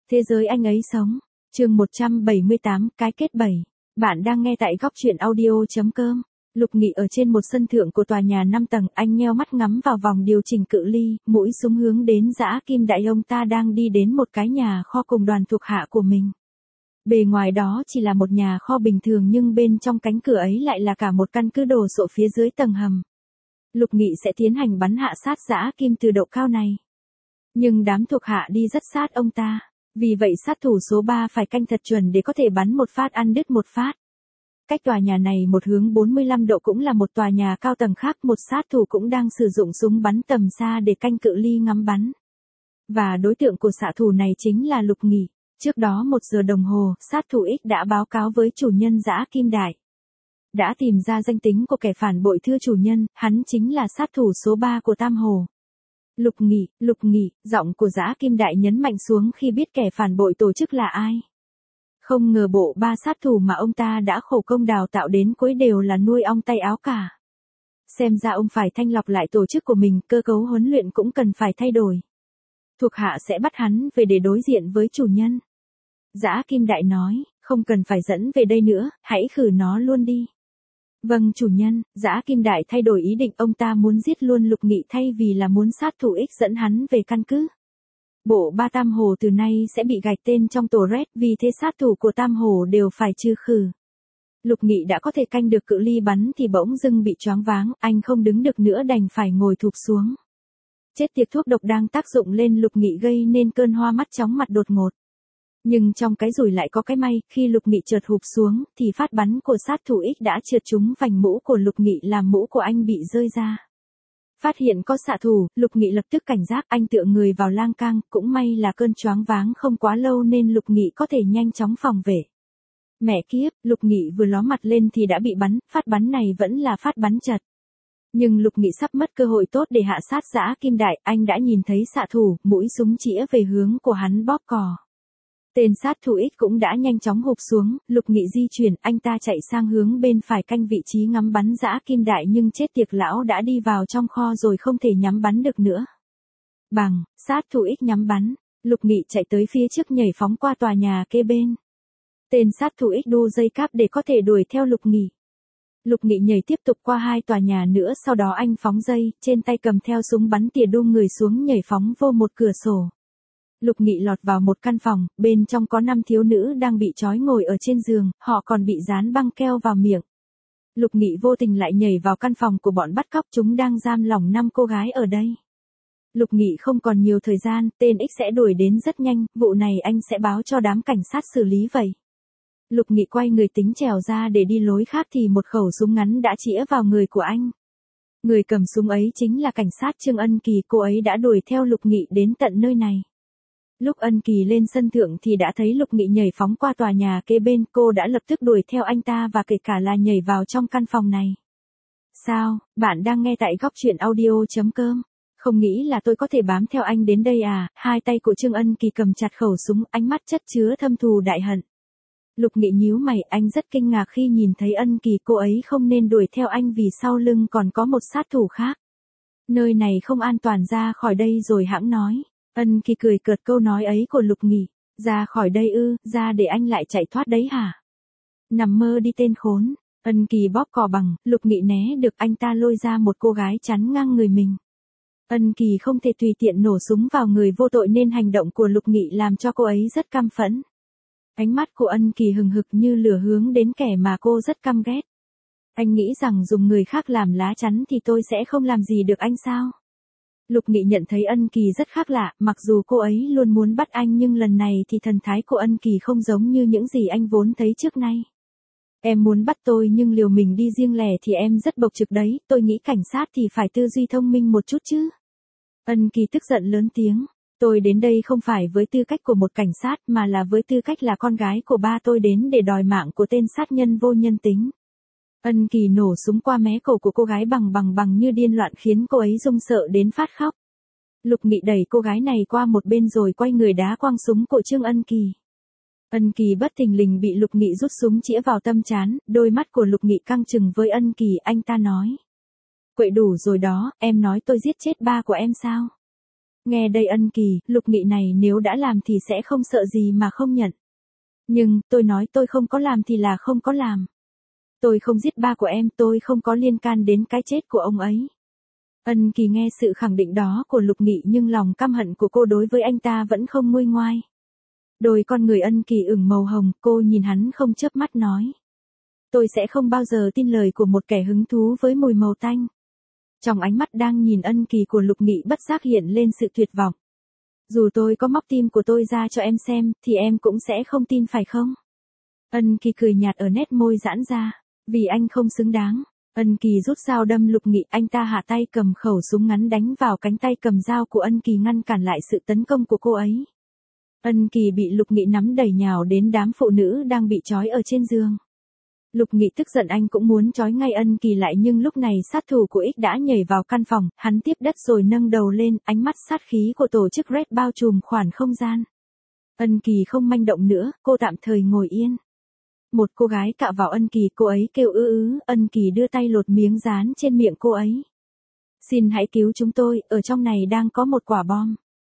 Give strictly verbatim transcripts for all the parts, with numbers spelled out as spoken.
Thế giới anh ấy sống. Chương một trăm bảy mươi tám, cái kết bảy. Bạn đang nghe tại góc truyện audio.com. Lục Nghị ở trên một sân thượng của tòa nhà năm tầng, anh nheo mắt ngắm vào vòng điều chỉnh cự ly, mũi súng hướng đến Dã Kim Đại. Ông ta đang đi đến một cái nhà kho cùng đoàn thuộc hạ của mình. Bề ngoài đó chỉ là một nhà kho bình thường nhưng bên trong cánh cửa ấy lại là cả một căn cứ đồ sộ phía dưới tầng hầm. Lục Nghị sẽ tiến hành bắn hạ sát Dã Kim từ độ cao này. Nhưng đám thuộc hạ đi rất sát ông ta. Vì vậy sát thủ số ba phải canh thật chuẩn để có thể bắn một phát ăn đứt một phát. Cách tòa nhà này một hướng bốn mươi lăm độ cũng là một tòa nhà cao tầng khác, một sát thủ cũng đang sử dụng súng bắn tầm xa để canh cự ly ngắm bắn. Và đối tượng của xạ thủ này chính là Lục Nghị. Trước đó một giờ đồng hồ, sát thủ X đã báo cáo với chủ nhân Dã Kim Đại. Đã tìm ra danh tính của kẻ phản bội, thưa chủ nhân, hắn chính là sát thủ số ba của Tam Hồ. Lục Nghị, Lục Nghị, giọng của Dã Kim Đại nhấn mạnh xuống khi biết kẻ phản bội tổ chức là ai. Không ngờ bộ ba sát thủ mà ông ta đã khổ công đào tạo đến cuối đều là nuôi ong tay áo cả. Xem ra ông phải thanh lọc lại tổ chức của mình, cơ cấu huấn luyện cũng cần phải thay đổi. Thuộc hạ sẽ bắt hắn về để đối diện với chủ nhân. Dã Kim Đại nói, không cần phải dẫn về đây nữa, hãy khử nó luôn đi. Vâng chủ nhân. Dã Kim Đại thay đổi ý định, ông ta muốn giết luôn Lục Nghị thay vì là muốn sát thủ X dẫn hắn về căn cứ. Bộ ba Tam Hồ từ nay sẽ bị gạch tên trong tổ Red, vì thế sát thủ của Tam Hồ đều phải trừ khử. Lục Nghị đã có thể canh được cự ly bắn thì bỗng dưng bị choáng váng, anh không đứng được nữa đành phải ngồi thụp xuống. Chết tiệt, thuốc độc đang tác dụng lên Lục Nghị gây nên cơn hoa mắt chóng mặt đột ngột. Nhưng trong cái rủi lại có cái may, khi Lục Nghị chợt hụp xuống, thì phát bắn của sát thủ X đã trượt trúng vành mũ của Lục Nghị làm mũ của anh bị rơi ra. Phát hiện có xạ thủ, Lục Nghị lập tức cảnh giác, anh tựa người vào lan can, cũng may là cơn choáng váng không quá lâu nên Lục Nghị có thể nhanh chóng phòng vệ. Mẹ kiếp, Lục Nghị vừa ló mặt lên thì đã bị bắn, phát bắn này vẫn là phát bắn chật. Nhưng Lục Nghị sắp mất cơ hội tốt để hạ sát Dã Kim Đại, anh đã nhìn thấy xạ thủ, mũi súng chĩa về hướng của hắn bóp cò. Tên sát thủ X cũng đã nhanh chóng hụp xuống, Lục Nghị di chuyển, anh ta chạy sang hướng bên phải canh vị trí ngắm bắn Dã Kim Đại nhưng chết tiệt, lão đã đi vào trong kho rồi không thể nhắm bắn được nữa. Bằng, sát thủ X nhắm bắn, Lục Nghị chạy tới phía trước nhảy phóng qua tòa nhà kế bên. Tên sát thủ X đu dây cáp để có thể đuổi theo Lục Nghị. Lục Nghị nhảy tiếp tục qua hai tòa nhà nữa, sau đó anh phóng dây, trên tay cầm theo súng bắn tỉa đu người xuống nhảy phóng vô một cửa sổ. Lục Nghị lọt vào một căn phòng, bên trong có năm thiếu nữ đang bị trói ngồi ở trên giường, họ còn bị dán băng keo vào miệng. Lục Nghị vô tình lại nhảy vào căn phòng của bọn bắt cóc, chúng đang giam lỏng năm cô gái ở đây. Lục Nghị không còn nhiều thời gian, tên X sẽ đuổi đến rất nhanh, vụ này anh sẽ báo cho đám cảnh sát xử lý vậy. Lục Nghị quay người tính trèo ra để đi lối khác thì một khẩu súng ngắn đã chĩa vào người của anh. Người cầm súng ấy chính là cảnh sát Trương Ân Kỳ, cô ấy đã đuổi theo Lục Nghị đến tận nơi này. Lúc Ân Kỳ lên sân thượng thì đã thấy Lục Nghị nhảy phóng qua tòa nhà kế bên, cô đã lập tức đuổi theo anh ta và kể cả là nhảy vào trong căn phòng này. Sao, bạn đang nghe tại góc truyện audio.com. Không nghĩ là tôi có thể bám theo anh đến đây à? Hai tay của Trương Ân Kỳ cầm chặt khẩu súng, ánh mắt chất chứa thâm thù đại hận. Lục Nghị nhíu mày, anh rất kinh ngạc khi nhìn thấy Ân Kỳ, cô ấy không nên đuổi theo anh vì sau lưng còn có một sát thủ khác. Nơi này không an toàn, ra khỏi đây rồi hãng nói. Ân Kỳ cười cợt câu nói ấy của Lục Nghị. Ra khỏi đây ư, ra để anh lại chạy thoát đấy hả? Nằm mơ đi tên khốn. Ân Kỳ bóp cò bằng, Lục Nghị né được, anh ta lôi ra một cô gái chắn ngang người mình. Ân Kỳ không thể tùy tiện nổ súng vào người vô tội nên hành động của Lục Nghị làm cho cô ấy rất căm phẫn. Ánh mắt của Ân Kỳ hừng hực như lửa hướng đến kẻ mà cô rất căm ghét. Anh nghĩ rằng dùng người khác làm lá chắn thì tôi sẽ không làm gì được anh sao? Lục Nghị nhận thấy Ân Kỳ rất khác lạ, mặc dù cô ấy luôn muốn bắt anh nhưng lần này thì thần thái của Ân Kỳ không giống như những gì anh vốn thấy trước nay. Em muốn bắt tôi nhưng liều mình đi riêng lẻ thì em rất bộc trực đấy, tôi nghĩ cảnh sát thì phải tư duy thông minh một chút chứ. Ân Kỳ tức giận lớn tiếng, tôi đến đây không phải với tư cách của một cảnh sát mà là với tư cách là con gái của ba tôi đến để đòi mạng của tên sát nhân vô nhân tính. Ân Kỳ nổ súng qua mé cổ của cô gái bằng bằng bằng như điên loạn khiến cô ấy run sợ đến phát khóc. Lục Nghị đẩy cô gái này qua một bên rồi quay người đá quăng súng của Trương Ân Kỳ. Ân Kỳ bất thình lình bị Lục Nghị rút súng chĩa vào tâm trán, đôi mắt của Lục Nghị căng trừng với Ân Kỳ, anh ta nói. Quậy đủ rồi đó, em nói tôi giết chết ba của em sao? Nghe đây Ân Kỳ, Lục Nghị này nếu đã làm thì sẽ không sợ gì mà không nhận. Nhưng, tôi nói tôi không có làm thì là không có làm. Tôi không giết ba của em, tôi không có liên can đến cái chết của ông ấy. Ân Kỳ nghe sự khẳng định đó của Lục Nghị nhưng lòng căm hận của cô đối với anh ta vẫn không nguôi ngoai. Đôi con người Ân Kỳ ửng màu hồng, cô nhìn hắn không chớp mắt nói. Tôi sẽ không bao giờ tin lời của một kẻ hứng thú với mùi màu tanh. Trong ánh mắt đang nhìn Ân Kỳ của Lục Nghị bất giác hiện lên sự tuyệt vọng. Dù tôi có móc tim của tôi ra cho em xem, thì em cũng sẽ không tin phải không? Ân Kỳ cười nhạt ở nét môi giãn ra. Vì anh không xứng đáng. Ân Kỳ rút dao đâm Lục Nghị, anh ta hạ tay cầm khẩu súng ngắn đánh vào cánh tay cầm dao của Ân Kỳ ngăn cản lại sự tấn công của cô ấy. Ân Kỳ bị Lục Nghị nắm đẩy nhào đến đám phụ nữ đang bị trói ở trên giường. Lục Nghị tức giận anh cũng muốn trói ngay Ân Kỳ lại nhưng lúc này sát thủ của X đã nhảy vào căn phòng, hắn tiếp đất rồi nâng đầu lên, ánh mắt sát khí của tổ chức Red bao trùm khoảng không gian. Ân Kỳ không manh động nữa, cô tạm thời ngồi yên. Một cô gái cạ vào Ân Kỳ, cô ấy kêu ư ứ, Ân Kỳ đưa tay lột miếng dán trên miệng cô ấy. Xin hãy cứu chúng tôi, ở trong này đang có một quả bom.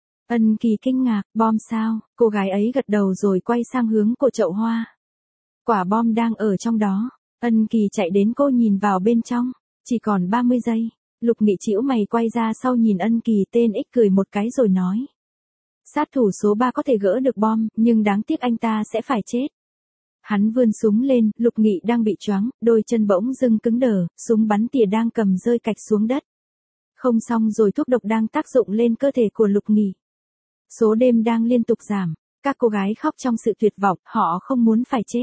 Ân Kỳ kinh ngạc, bom sao? Cô gái ấy gật đầu rồi quay sang hướng của chậu hoa. Quả bom đang ở trong đó. Ân Kỳ chạy đến cô nhìn vào bên trong. Chỉ còn ba mươi giây. Lục Nghị chĩu mày quay ra sau nhìn Ân Kỳ, tên X cười một cái rồi nói. Sát thủ số ba có thể gỡ được bom, nhưng đáng tiếc anh ta sẽ phải chết. Hắn vươn súng lên, Lục Nghị đang bị choáng, đôi chân bỗng dưng cứng đờ, súng bắn tỉa đang cầm rơi cạch xuống đất. Không xong rồi, thuốc độc đang tác dụng lên cơ thể của Lục Nghị. Số đêm đang liên tục giảm, các cô gái khóc trong sự tuyệt vọng, họ không muốn phải chết.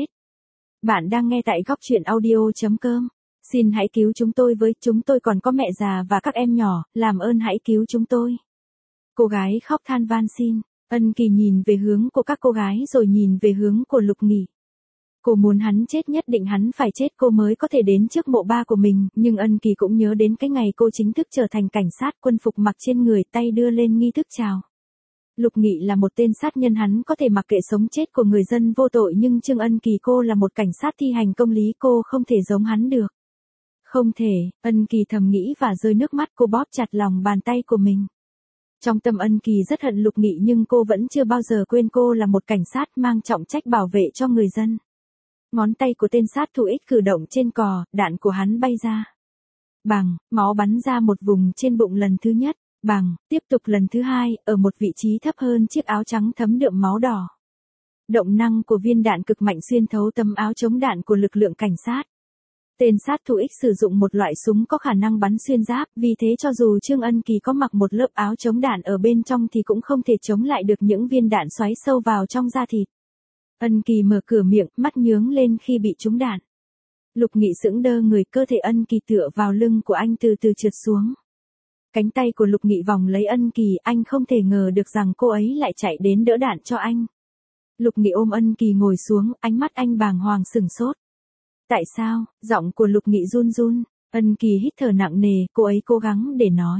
Bạn đang nghe tại góc truyện audio chấm com. Xin hãy cứu chúng tôi với, chúng tôi còn có mẹ già và các em nhỏ, làm ơn hãy cứu chúng tôi. Cô gái khóc than van xin. Ân Kỳ nhìn về hướng của các cô gái rồi nhìn về hướng của Lục Nghị. Cô muốn hắn chết, nhất định hắn phải chết cô mới có thể đến trước mộ ba của mình, nhưng Ân Kỳ cũng nhớ đến cái ngày cô chính thức trở thành cảnh sát, quân phục mặc trên người, tay đưa lên nghi thức chào. Lục Nghị là một tên sát nhân, hắn có thể mặc kệ sống chết của người dân vô tội, nhưng Trương Ân Kỳ cô là một cảnh sát thi hành công lý, cô không thể giống hắn được. Không thể, Ân Kỳ thầm nghĩ và rơi nước mắt, cô bóp chặt lòng bàn tay của mình. Trong tâm Ân Kỳ rất hận Lục Nghị nhưng cô vẫn chưa bao giờ quên cô là một cảnh sát mang trọng trách bảo vệ cho người dân. Ngón tay của tên sát thủ X cử động trên cò, đạn của hắn bay ra. Bằng, máu bắn ra một vùng trên bụng lần thứ nhất. Bằng, tiếp tục lần thứ hai, ở một vị trí thấp hơn chiếc áo trắng thấm đượm máu đỏ. Động năng của viên đạn cực mạnh xuyên thấu tấm áo chống đạn của lực lượng cảnh sát. Tên sát thủ X sử dụng một loại súng có khả năng bắn xuyên giáp, vì thế cho dù Trương Ân Kỳ có mặc một lớp áo chống đạn ở bên trong thì cũng không thể chống lại được những viên đạn xoáy sâu vào trong da thịt. Ân Kỳ mở cửa miệng, mắt nhướng lên khi bị trúng đạn. Lục Nghị sững đơ người, cơ thể Ân Kỳ tựa vào lưng của anh từ từ trượt xuống. Cánh tay của Lục Nghị vòng lấy Ân Kỳ, anh không thể ngờ được rằng cô ấy lại chạy đến đỡ đạn cho anh. Lục Nghị ôm Ân Kỳ ngồi xuống, ánh mắt anh bàng hoàng sửng sốt. Tại sao? Giọng của Lục Nghị run run. Ân Kỳ hít thở nặng nề, cô ấy cố gắng để nói.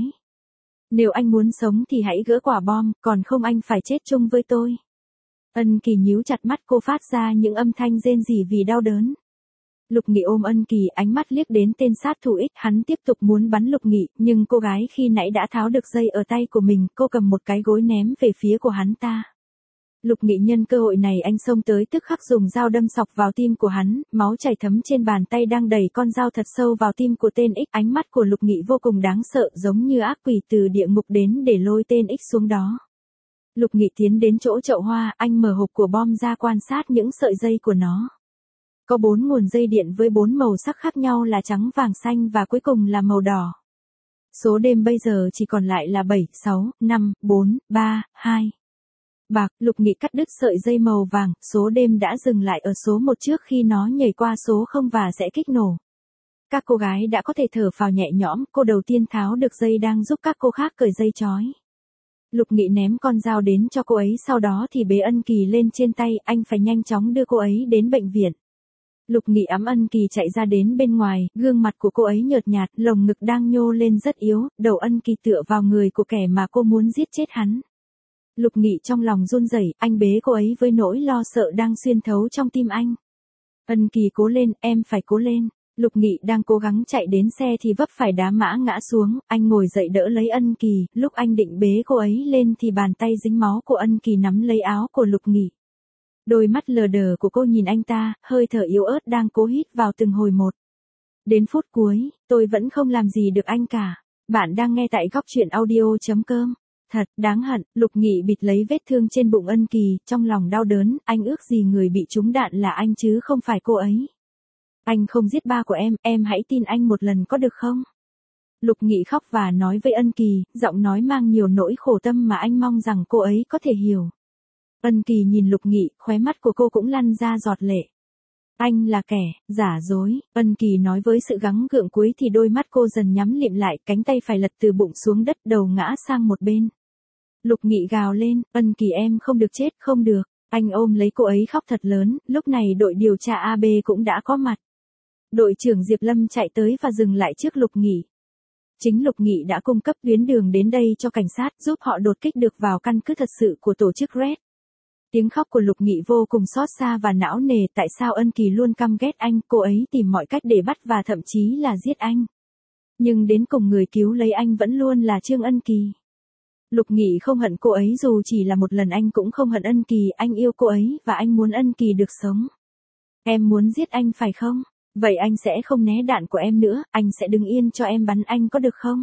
Nếu anh muốn sống thì hãy gỡ quả bom, còn không anh phải chết chung với tôi. Ân Kỳ nhíu chặt mắt, cô phát ra những âm thanh rên rỉ vì đau đớn. Lục Nghị ôm Ân Kỳ, ánh mắt liếc đến tên sát thủ X, hắn tiếp tục muốn bắn Lục Nghị, nhưng cô gái khi nãy đã tháo được dây ở tay của mình, cô cầm một cái gối ném về phía của hắn ta. Lục Nghị nhân cơ hội này anh xông tới, tức khắc dùng dao đâm sọc vào tim của hắn, máu chảy thấm trên bàn tay đang đẩy con dao thật sâu vào tim của tên X. Ánh mắt của Lục Nghị vô cùng đáng sợ, giống như ác quỷ từ địa ngục đến để lôi tên X xuống đó. Lục Nghị tiến đến chỗ chậu hoa, anh mở hộp của bom ra quan sát những sợi dây của nó. Có bốn nguồn dây điện với bốn màu sắc khác nhau là trắng, vàng, xanh và cuối cùng là màu đỏ. Số đêm bây giờ chỉ còn lại là bảy, sáu, năm, bốn, ba, hai. Bạc. Lục Nghị cắt đứt sợi dây màu vàng, số đêm đã dừng lại ở số một trước khi nó nhảy qua số không và sẽ kích nổ. Các cô gái đã có thể thở phào nhẹ nhõm, cô đầu tiên tháo được dây đang giúp các cô khác cởi dây trói. Lục Nghị ném con dao đến cho cô ấy, sau đó thì bế Ân Kỳ lên trên tay, anh phải nhanh chóng đưa cô ấy đến bệnh viện. Lục Nghị ẵm Ân Kỳ chạy ra đến bên ngoài, gương mặt của cô ấy nhợt nhạt, lồng ngực đang nhô lên rất yếu, đầu Ân Kỳ tựa vào người của kẻ mà cô muốn giết chết hắn. Lục Nghị trong lòng run rẩy, anh bế cô ấy với nỗi lo sợ đang xuyên thấu trong tim anh. Ân Kỳ cố lên, em phải cố lên. Lục Nghị đang cố gắng chạy đến xe thì vấp phải đá mã ngã xuống, anh ngồi dậy đỡ lấy Ân Kỳ, lúc anh định bế cô ấy lên thì bàn tay dính máu của Ân Kỳ nắm lấy áo của Lục Nghị. Đôi mắt lờ đờ của cô nhìn anh ta, hơi thở yếu ớt đang cố hít vào từng hồi một. Đến phút cuối, tôi vẫn không làm gì được anh cả. Bạn đang nghe tại góc truyện audio chấm com. Thật, đáng hận, Lục Nghị bịt lấy vết thương trên bụng Ân Kỳ, trong lòng đau đớn, anh ước gì người bị trúng đạn là anh chứ không phải cô ấy. Anh không giết ba của em, em hãy tin anh một lần có được không? Lục Nghị khóc và nói với Ân Kỳ, giọng nói mang nhiều nỗi khổ tâm mà anh mong rằng cô ấy có thể hiểu. Ân Kỳ nhìn Lục Nghị, khóe mắt của cô cũng lăn ra giọt lệ. Anh là kẻ, giả dối, Ân Kỳ nói với sự gắng gượng cuối thì đôi mắt cô dần nhắm lịm lại, cánh tay phải lật từ bụng xuống đất, đầu ngã sang một bên. Lục Nghị gào lên, Ân Kỳ em không được chết, không được. Anh ôm lấy cô ấy khóc thật lớn, lúc này đội điều tra a bê cũng đã có mặt. Đội trưởng Diệp Lâm chạy tới và dừng lại trước Lục Nghị. Chính Lục Nghị đã cung cấp tuyến đường đến đây cho cảnh sát, giúp họ đột kích được vào căn cứ thật sự của tổ chức Red. Tiếng khóc của Lục Nghị vô cùng xót xa và não nề, tại sao Ân Kỳ luôn căm ghét anh, cô ấy tìm mọi cách để bắt và thậm chí là giết anh. Nhưng đến cùng người cứu lấy anh vẫn luôn là Trương Ân Kỳ. Lục Nghị không hận cô ấy dù chỉ là một lần, anh cũng không hận Ân Kỳ, anh yêu cô ấy và anh muốn Ân Kỳ được sống. Em muốn giết anh phải không? Vậy anh sẽ không né đạn của em nữa, anh sẽ đứng yên cho em bắn anh có được không?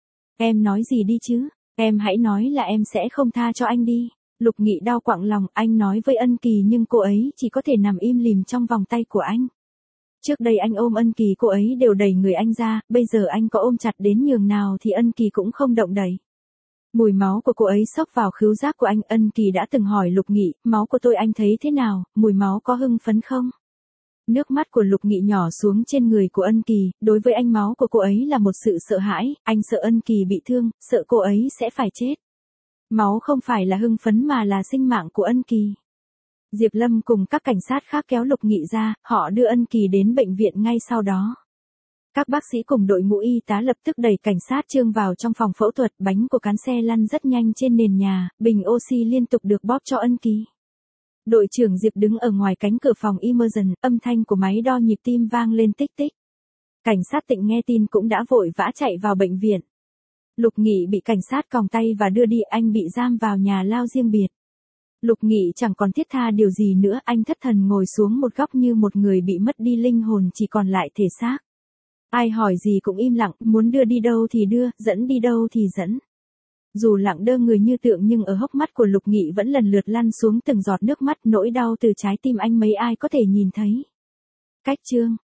Em nói gì đi chứ, em hãy nói là em sẽ không tha cho anh đi. Lục Nghị đau quặn lòng, anh nói với Ân Kỳ nhưng cô ấy chỉ có thể nằm im lìm trong vòng tay của anh. Trước đây anh ôm Ân Kỳ cô ấy đều đẩy người anh ra, bây giờ anh có ôm chặt đến nhường nào thì Ân Kỳ cũng không động đậy. Mùi máu của cô ấy xốc vào khứu giác của anh, Ân Kỳ đã từng hỏi Lục Nghị, máu của tôi anh thấy thế nào, mùi máu có hưng phấn không? Nước mắt của Lục Nghị nhỏ xuống trên người của Ân Kỳ, đối với anh máu của cô ấy là một sự sợ hãi, anh sợ Ân Kỳ bị thương, sợ cô ấy sẽ phải chết. Máu không phải là hưng phấn mà là sinh mạng của Ân Kỳ. Diệp Lâm cùng các cảnh sát khác kéo Lục Nghị ra, họ đưa Ân Kỳ đến bệnh viện ngay sau đó. Các bác sĩ cùng đội ngũ y tá lập tức đẩy cảnh sát Trương vào trong phòng phẫu thuật, bánh của cán xe lăn rất nhanh trên nền nhà, bình oxy liên tục được bóp cho Ân Kỳ. Đội trưởng Diệp đứng ở ngoài cánh cửa phòng emergency, âm thanh của máy đo nhịp tim vang lên tích tích. Cảnh sát Tịnh nghe tin cũng đã vội vã chạy vào bệnh viện. Lục Nghị bị cảnh sát còng tay và đưa đi, anh bị giam vào nhà lao riêng biệt. Lục Nghị chẳng còn thiết tha điều gì nữa, anh thất thần ngồi xuống một góc như một người bị mất đi linh hồn, chỉ còn lại thể xác. Ai hỏi gì cũng im lặng, muốn đưa đi đâu thì đưa, dẫn đi đâu thì dẫn. Dù lặng đơ người như tượng nhưng ở hốc mắt của Lục Nghị vẫn lần lượt lăn xuống từng giọt nước mắt, nỗi đau từ trái tim anh mấy ai có thể nhìn thấy. Cách chương